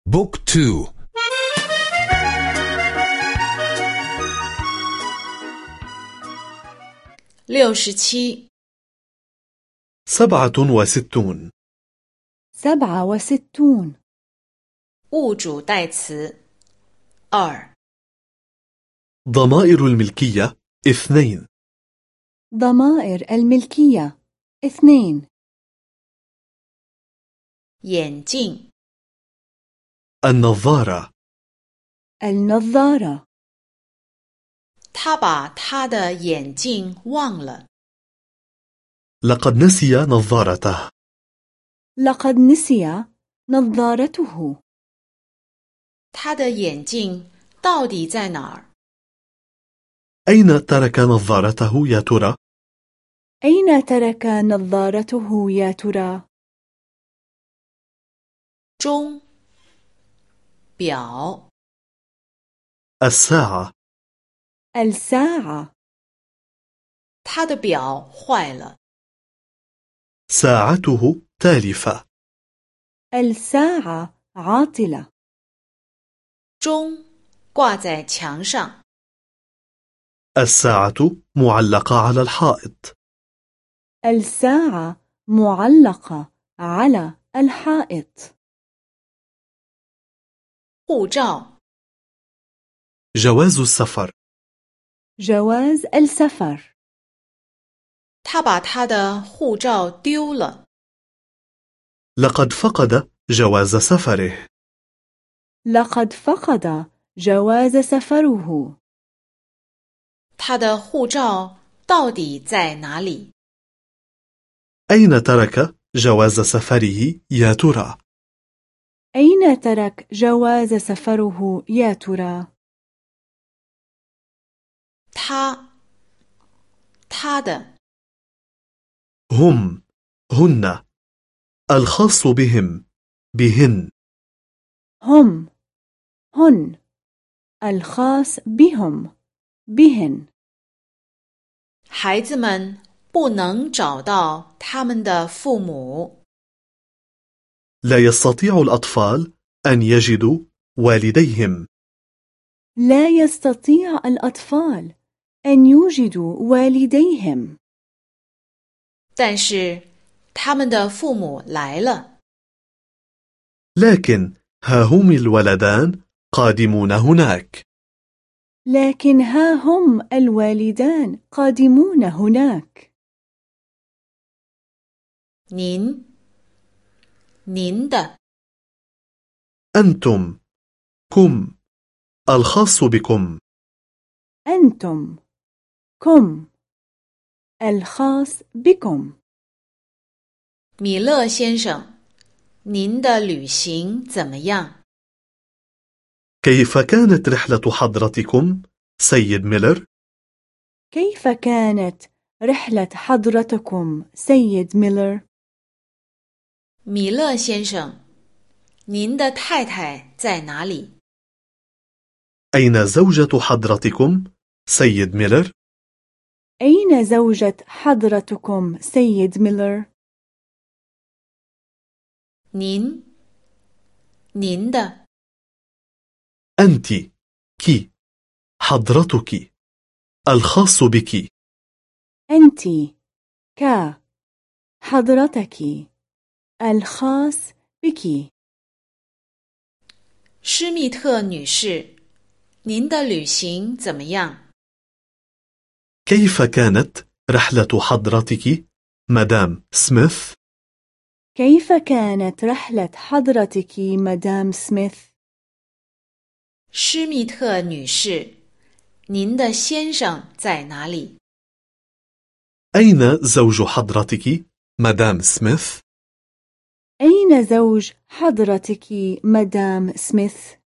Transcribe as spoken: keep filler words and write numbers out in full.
بوك تو. لوشتشي سبعة وستون. سبعة وستون. 物主代词二 ضمائر الملكية اثنين. ضمائر الملكية اثنين. 眼镜 النظارة. النظارة. 他把他的眼镜忘了 لقد نسي نظارته. لقد نسي نظارته. 他的眼镜到底在哪儿 أين ترك نظارته يا ترى؟ أين ترك نظارته يا ترى؟ 钟表 الساعة. الساعة. 他的表坏了 ساعته تالفة. الساعة عاطلة. 钟挂在墙上 الساعة معلقة على الحائط. الساعة معلقة على الحائط. 护照 جواز السفر. جواز السفر. 他把他的护照丢了 لقد فقد جواز سفره. لقد فقد جواز سفره. 他的护照到底在哪里 أين ترك جواز سفره يا ترى؟ أين ترك جواز سفره يا ترى؟ 他他的 هم هن الخاص بهم بهن. هم هن الخاص بهم بهن. 孩子们不能找到他们的父母 لا يستطيع الأطفال أن يجدوا والديهم. لا يستطيع الأطفال أن يوجدوا والديهم. 但是他们的父母来了 لكن ها هم الولدان قادمون هناك. لكن ها هم الوالدان قادمون هناك. 您您的 أنتم كم الخاص بكم. أنتم كم الخاص بكم. 米勒先生您的旅行怎么样 كيف كانت رحلة حضرتكم سيد ميلر؟ كيف كانت رحلة حضرتكم سيد ميلر؟ 米勒先生您的太太在哪里 أين زوجة حضرتكم سيد ميلر؟ أين زوجة حضرتكم سيد ميلر؟ 您您的 أنت كي حضرتك الخاص بك. أنت ك حضرتك الخاص بك. 施密特女士您的旅行怎么样 كيف كانت رحلة حضرتك مدام سميث؟ كيف كانت رحلة حضرتك مدام سميث؟ 施密特女士您的先生在哪里 أين زوج حضرتك مدام سميث؟ أين زوج حضرتك مدام سميث؟